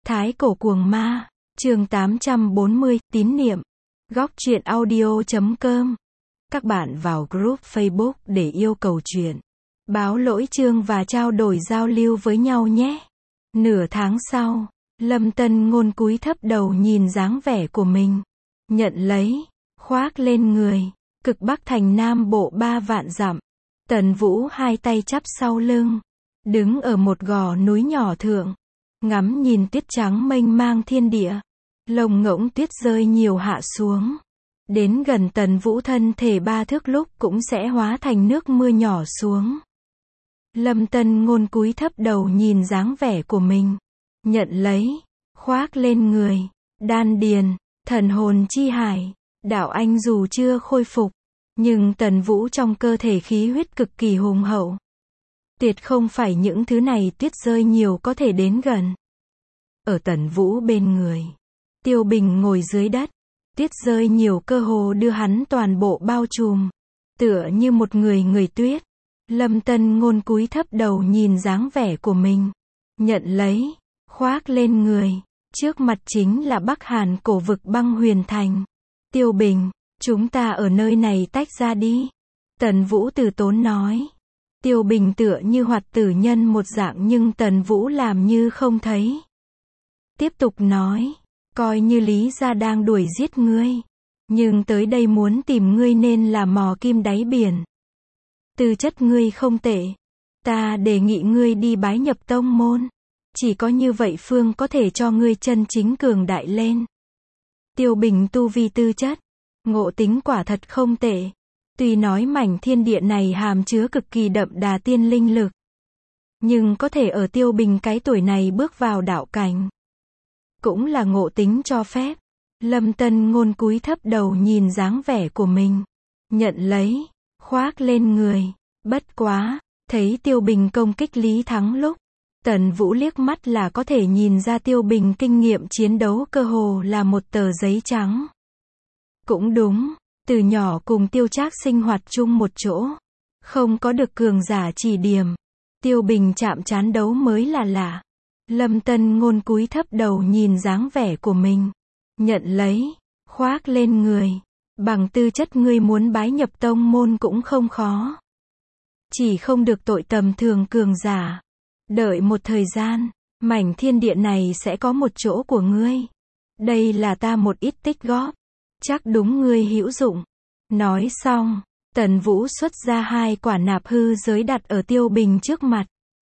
Thái cổ cuồng ma, chương 840, tín niệm. Góc truyện audio.com. Các bạn vào group Facebook để yêu cầu chuyện, báo lỗi chương và trao đổi giao lưu với nhau nhé. Nửa tháng sau, Lâm Tân Ngôn cúi thấp đầu nhìn dáng vẻ của mình. Nhận lấy, khoác lên người, cực Bắc thành Nam Bộ 3 vạn dặm. Tần Vũ hai tay chắp sau lưng, đứng ở một gò núi nhỏ thượng, ngắm nhìn tuyết trắng mênh mang thiên địa. Lồng ngỗng tuyết rơi nhiều hạ xuống. Đến gần Tần Vũ thân thể 3 thước lúc cũng sẽ hóa thành nước mưa nhỏ xuống. Lâm Tân Ngôn cúi thấp đầu nhìn dáng vẻ của mình. Nhận lấy, khoác lên người, đan điền, thần hồn chi hải. Đạo anh dù chưa khôi phục, nhưng Tần Vũ trong cơ thể khí huyết cực kỳ hùng hậu. Tuyệt không phải những thứ này tuyết rơi nhiều có thể đến gần. Ở Tần Vũ bên người, Tiêu Bình ngồi dưới đất. Tuyết rơi nhiều cơ hồ đưa hắn toàn bộ bao trùm. Tựa như một người tuyết. Lâm Tân Ngôn cúi thấp đầu nhìn dáng vẻ của mình. Nhận lấy, khoác lên người. Trước mặt chính là Bắc Hàn cổ vực băng huyền thành. Tiêu Bình, chúng ta ở nơi này tách ra đi. Tần Vũ từ tốn nói. Tiêu Bình tựa như hoạt tử nhân một dạng nhưng Tần Vũ làm như không thấy. Tiếp tục nói, coi như Lý gia đang đuổi giết ngươi, nhưng tới đây muốn tìm ngươi nên là mò kim đáy biển. Tư chất ngươi không tệ, ta đề nghị ngươi đi bái nhập tông môn, chỉ có như vậy phương có thể cho ngươi chân chính cường đại lên. Tiêu Bình tu vi tư chất, ngộ tính quả thật không tệ. Tuy nói mảnh thiên địa này hàm chứa cực kỳ đậm đà tiên linh lực, nhưng có thể ở Tiêu Bình cái tuổi này bước vào đạo cảnh, cũng là ngộ tính cho phép. Lâm Tân Ngôn cúi thấp đầu nhìn dáng vẻ của mình. Nhận lấy, khoác lên người. Bất quá, thấy Tiêu Bình công kích Lý Thắng lúc, Tần Vũ liếc mắt là có thể nhìn ra Tiêu Bình kinh nghiệm chiến đấu cơ hồ là một tờ giấy trắng. Cũng đúng, từ nhỏ cùng Tiêu Trác sinh hoạt chung một chỗ, không có được cường giả chỉ điểm, Tiêu Bình chạm trán đấu mới là lạ. Lâm Tân Ngôn cúi thấp đầu nhìn dáng vẻ của mình. Nhận lấy, khoác lên người. Bằng tư chất ngươi muốn bái nhập tông môn cũng không khó. Chỉ không được tội tầm thường cường giả. Đợi một thời gian, mảnh thiên địa này sẽ có một chỗ của ngươi. Đây là ta một ít tích góp, chắc đúng ngươi hữu dụng. Nói xong, Tần Vũ xuất ra 2 quả nạp hư giới đặt ở Tiêu Bình trước mặt.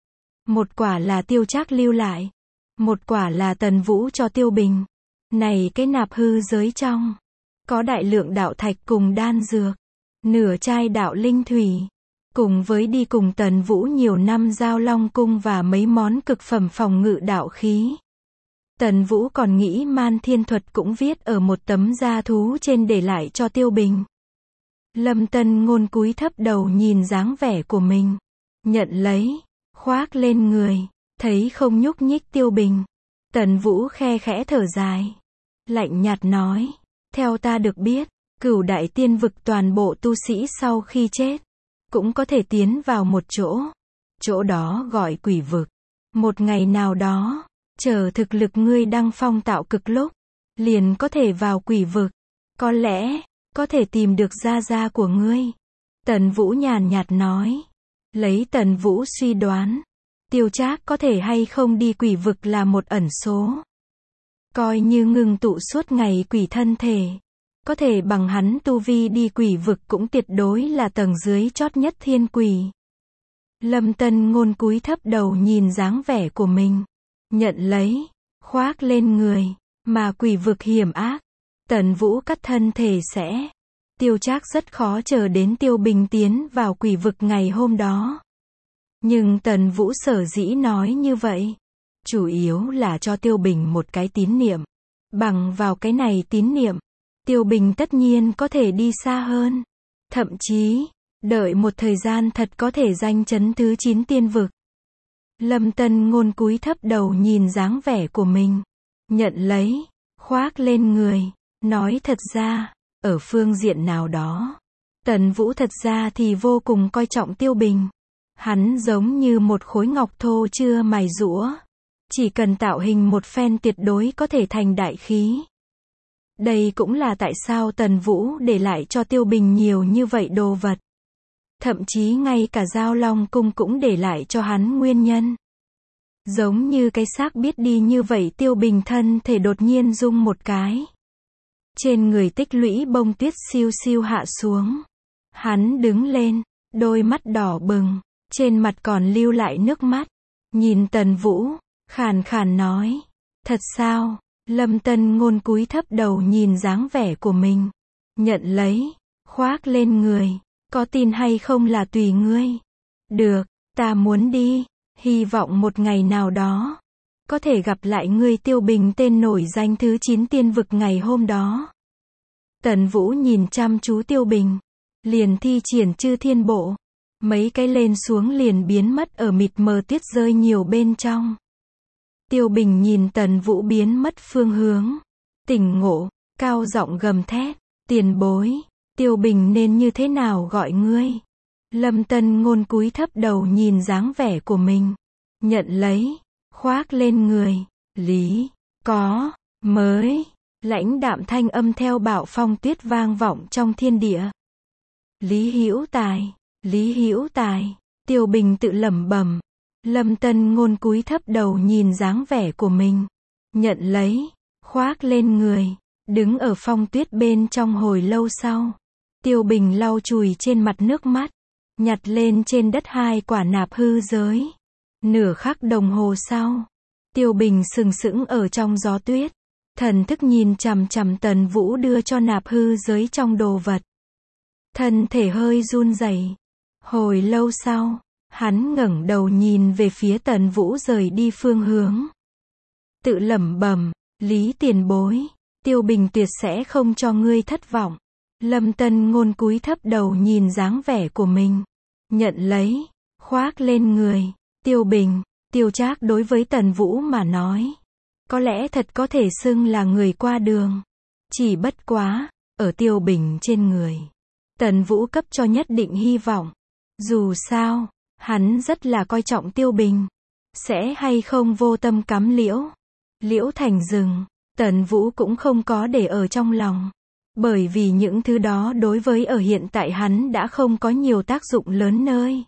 Một quả là Tiêu Trác lưu lại, một quả là Tần Vũ cho Tiêu Bình. Này cái nạp hư giới trong, có đại lượng đạo thạch cùng đan dược, nửa chai đạo linh thủy, cùng với đi cùng Tần Vũ nhiều năm giao long cung và mấy món cực phẩm phòng ngự đạo khí. Tần Vũ còn nghĩ Man Thiên Thuật cũng viết ở một tấm da thú trên để lại cho Tiêu Bình. Lâm Tân Ngôn cúi thấp đầu nhìn dáng vẻ của mình. Nhận lấy, khoác lên người, thấy không nhúc nhích Tiêu Bình. Tần Vũ khe khẽ thở dài, lạnh nhạt nói, theo ta được biết, Cửu Đại Tiên vực toàn bộ tu sĩ sau khi chết, cũng có thể tiến vào một chỗ. Chỗ đó gọi Quỷ vực. Một ngày nào đó, chờ thực lực ngươi đăng phong tạo cực lúc, liền có thể vào Quỷ vực. Có lẽ, có thể tìm được gia của ngươi. Tần Vũ nhàn nhạt nói. Lấy Tần Vũ suy đoán, Tiêu Trác có thể hay không đi Quỷ vực là một ẩn số. Coi như ngừng tụ suốt ngày quỷ thân thể, có thể bằng hắn tu vi đi Quỷ vực cũng tuyệt đối là tầng dưới chót nhất thiên quỷ. Lâm Tân Ngôn cúi thấp đầu nhìn dáng vẻ của mình. Nhận lấy, khoác lên người, mà Quỷ vực hiểm ác, Tần Vũ cắt thân thể sẽ. Tiêu Trác rất khó chờ đến Tiêu Bình tiến vào Quỷ vực ngày hôm đó. Nhưng Tần Vũ sở dĩ nói như vậy, chủ yếu là cho Tiêu Bình một cái tín niệm. Bằng vào cái này tín niệm, Tiêu Bình tất nhiên có thể đi xa hơn. Thậm chí, đợi một thời gian thật có thể danh chấn thứ 9 tiên vực. Lâm Tân Ngôn cúi thấp đầu nhìn dáng vẻ của mình. Nhận lấy, khoác lên người. Nói thật ra, ở phương diện nào đó, Tần Vũ thật ra thì vô cùng coi trọng Tiêu Bình. Hắn giống như một khối ngọc thô chưa mài giũa, Chỉ cần tạo hình một phen tuyệt đối có thể thành đại khí. Đây cũng là tại sao Tần Vũ để lại cho Tiêu Bình nhiều như vậy đồ vật. Thậm chí ngay cả Giao Long Cung cũng để lại cho hắn nguyên nhân. Giống như cái xác biết đi như vậy, Tiêu Bình thân thể đột nhiên rung một cái. Trên người tích lũy bông tuyết siêu siêu hạ xuống. Hắn đứng lên, đôi mắt đỏ bừng, trên mặt còn lưu lại nước mắt. Nhìn Tần Vũ, khàn khàn nói. Thật sao? Lâm Tân Ngôn cúi thấp đầu nhìn dáng vẻ của mình. Nhận lấy, khoác lên người. Có tin hay không là tùy ngươi. Được, ta muốn đi. Hy vọng một ngày nào đó có thể gặp lại ngươi. Tiêu Bình tên nổi danh thứ 9 tiên vực ngày hôm đó. Tần Vũ nhìn chăm chú Tiêu Bình, liền thi triển Chư Thiên Bộ. Mấy cái lên xuống liền biến mất ở mịt mờ tuyết rơi nhiều bên trong. Tiêu Bình nhìn Tần Vũ biến mất phương hướng, tỉnh ngộ, cao giọng gầm thét, tiền bối, Tiêu Bình nên như thế nào gọi ngươi? Lâm Tân Ngôn cúi thấp đầu nhìn dáng vẻ của mình, nhận lấy, khoác lên người, lý, có, mới, lãnh đạm thanh âm theo bạo phong tuyết vang vọng trong thiên địa. Lý Hữu Tài, Lý Hữu Tài, Tiêu Bình tự lẩm bẩm. Lâm Tân Ngôn cúi thấp đầu nhìn dáng vẻ của mình, nhận lấy, khoác lên người, đứng ở phong tuyết bên trong hồi lâu sau. Tiêu Bình lau chùi trên mặt nước mắt, nhặt lên trên đất 2 quả nạp hư giới. Nửa khắc đồng hồ sau, Tiêu Bình sừng sững ở trong gió tuyết, thần thức nhìn chằm chằm Tần Vũ đưa cho nạp hư giới trong đồ vật. Thân thể hơi run rẩy. Hồi lâu sau, hắn ngẩng đầu nhìn về phía Tần Vũ rời đi phương hướng. Tự lẩm bẩm, Lý tiền bối, Tiêu Bình tuyệt sẽ không cho ngươi thất vọng. Lâm Tân Ngôn cúi thấp đầu nhìn dáng vẻ của mình, nhận lấy, khoác lên người. Tiêu Bình, Tiêu Trác đối với Tần Vũ mà nói, có lẽ thật có thể xưng là người qua đường. Chỉ bất quá, ở Tiêu Bình trên người, Tần Vũ cấp cho nhất định hy vọng. Dù sao, hắn rất là coi trọng Tiêu Bình. Sẽ hay không vô tâm cắm liễu. Liễu thành rừng, Tần Vũ cũng không có để ở trong lòng. Bởi vì những thứ đó đối với ở hiện tại hắn đã không có nhiều tác dụng lớn nơi.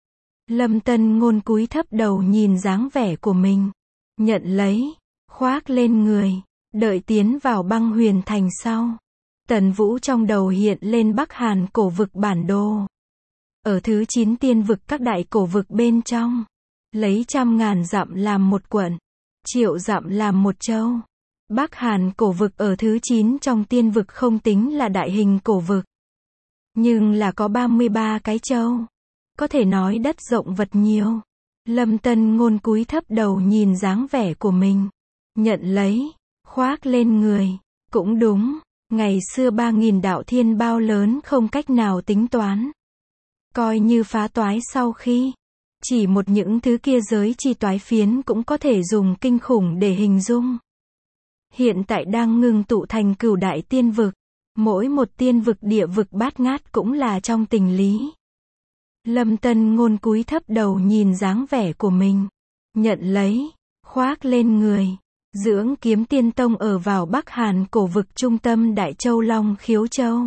Lâm Tân Ngôn cúi thấp đầu nhìn dáng vẻ của mình, nhận lấy, khoác lên người, đợi tiến vào Băng Huyền Thành sau. Tần Vũ trong đầu hiện lên Bắc Hàn cổ vực bản đồ. Ở thứ 9 tiên vực các đại cổ vực bên trong, lấy 100.000 dặm làm một quận, 1.000.000 dặm làm một châu. Bắc Hàn cổ vực ở thứ 9 trong tiên vực không tính là đại hình cổ vực, nhưng là có 33 cái châu. Có thể nói đất rộng vật nhiều. Lâm Tân Ngôn cúi thấp đầu nhìn dáng vẻ của mình, nhận lấy, khoác lên người. Cũng đúng, ngày xưa 3.000 đạo thiên bao lớn không cách nào tính toán. Coi như phá toái sau khi, chỉ một những thứ kia giới chi toái phiến cũng có thể dùng kinh khủng để hình dung. Hiện tại đang ngưng tụ thành cửu đại tiên vực, mỗi một tiên vực địa vực bát ngát cũng là trong tình lý. Lâm Tân Ngôn cúi thấp đầu nhìn dáng vẻ của mình, nhận lấy, khoác lên người. Dưỡng Kiếm Tiên Tông ở vào Bắc Hàn cổ vực trung tâm Đại Châu Long Khiếu Châu.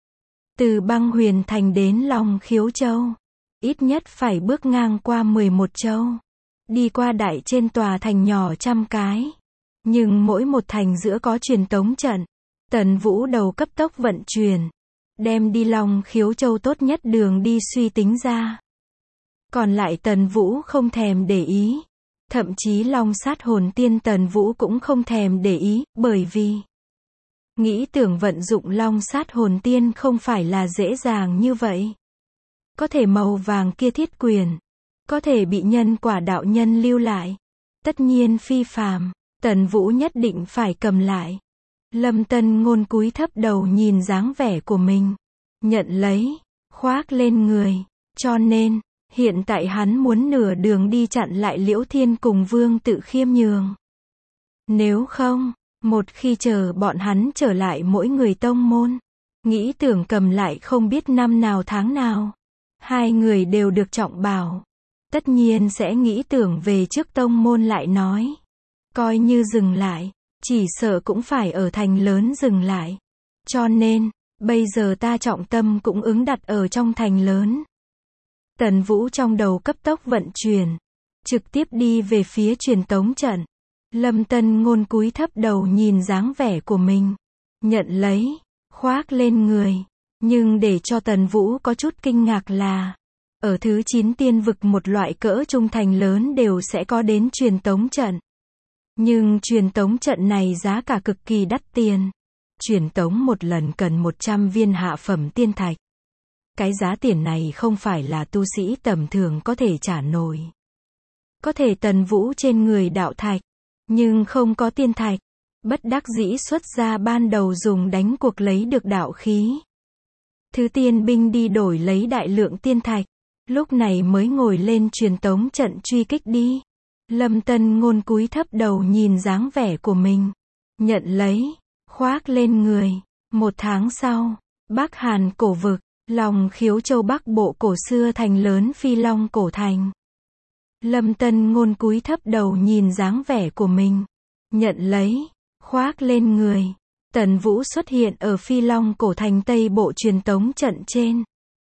Từ Băng Huyền Thành đến Long Khiếu Châu, ít nhất phải bước ngang qua 11 châu. Đi qua đại trên tòa thành nhỏ 100 cái. Nhưng mỗi một thành giữa có truyền tống trận. Tần Vũ đầu cấp tốc vận chuyển, đem đi Long Khiếu Châu tốt nhất đường đi suy tính ra. Còn lại Tần Vũ không thèm để ý. Thậm chí Long Sát Hồn Tiên Tần Vũ cũng không thèm để ý, bởi vì nghĩ tưởng vận dụng Long Sát Hồn Tiên không phải là dễ dàng như vậy. Có thể màu vàng kia thiết quyền, có thể bị nhân quả đạo nhân lưu lại. Tất nhiên phi phàm, Tần Vũ nhất định phải cầm lại. Lâm Tân Ngôn cúi thấp đầu nhìn dáng vẻ của mình, nhận lấy, khoác lên người. Cho nên, hiện tại hắn muốn nửa đường đi chặn lại Liễu Thiên cùng Vương Tự Khiêm nhường. Nếu không, một khi chờ bọn hắn trở lại mỗi người tông môn, nghĩ tưởng cầm lại không biết năm nào tháng nào. Hai người đều được trọng bảo, tất nhiên sẽ nghĩ tưởng về trước tông môn lại nói. Coi như dừng lại, chỉ sợ cũng phải ở thành lớn dừng lại. Cho nên, bây giờ ta trọng tâm cũng ứng đặt ở trong thành lớn. Tần Vũ trong đầu cấp tốc vận chuyển, trực tiếp đi về phía truyền tống trận. Lâm Tân Ngôn cúi thấp đầu nhìn dáng vẻ của mình, nhận lấy, khoác lên người. Nhưng để cho Tần Vũ có chút kinh ngạc là, ở thứ 9 tiên vực một loại cỡ trung thành lớn đều sẽ có đến truyền tống trận. Nhưng truyền tống trận này giá cả cực kỳ đắt tiền. Truyền tống một lần cần 100 viên hạ phẩm tiên thạch. Cái giá tiền này không phải là tu sĩ tầm thường có thể trả nổi. Có thể Tần Vũ trên người đạo thạch, nhưng không có tiên thạch. Bất đắc dĩ xuất ra ban đầu dùng đánh cuộc lấy được đạo khí. Thứ tiên binh đi đổi lấy đại lượng tiên thạch. Lúc này mới ngồi lên truyền tống trận truy kích đi. Lâm Tân Ngôn cúi thấp đầu nhìn dáng vẻ của mình. Nhận lấy, khoác lên người. 1 tháng sau, Bắc Hàn cổ vực, Long Khiếu Châu Bắc bộ cổ xưa thành lớn Phi Long cổ thành. Lâm Tân Ngôn cúi thấp đầu nhìn dáng vẻ của mình. Nhận lấy, khoác lên người. Tần Vũ xuất hiện ở Phi Long cổ thành Tây bộ truyền tống trận trên.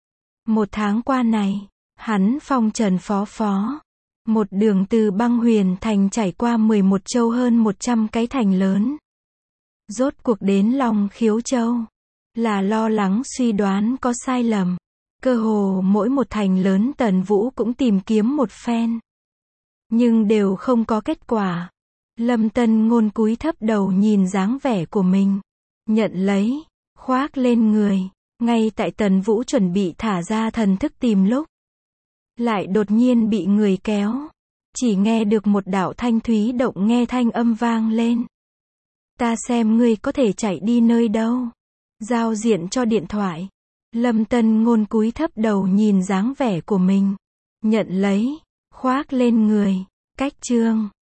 1 tháng qua này, hắn phong trần phó phó. Một đường từ Băng Huyền thành trải qua 11 châu hơn 100 cái thành lớn. Rốt cuộc đến Long Khiếu Châu. Là lo lắng suy đoán có sai lầm. Cơ hồ mỗi một thành lớn Tần Vũ cũng tìm kiếm một phen. Nhưng đều không có kết quả. Lâm Tân Ngôn cúi thấp đầu nhìn dáng vẻ của mình. Nhận lấy, khoác lên người. Ngay tại Tần Vũ chuẩn bị thả ra thần thức tìm lúc. Lại đột nhiên bị người kéo. Chỉ nghe được một đạo thanh thúy động nghe thanh âm vang lên. Ta xem ngươi có thể chạy đi nơi đâu. Giao diện cho điện thoại. Lâm Tân Ngôn cúi thấp đầu nhìn dáng vẻ của mình. Nhận lấy, khoác lên người. Cách chương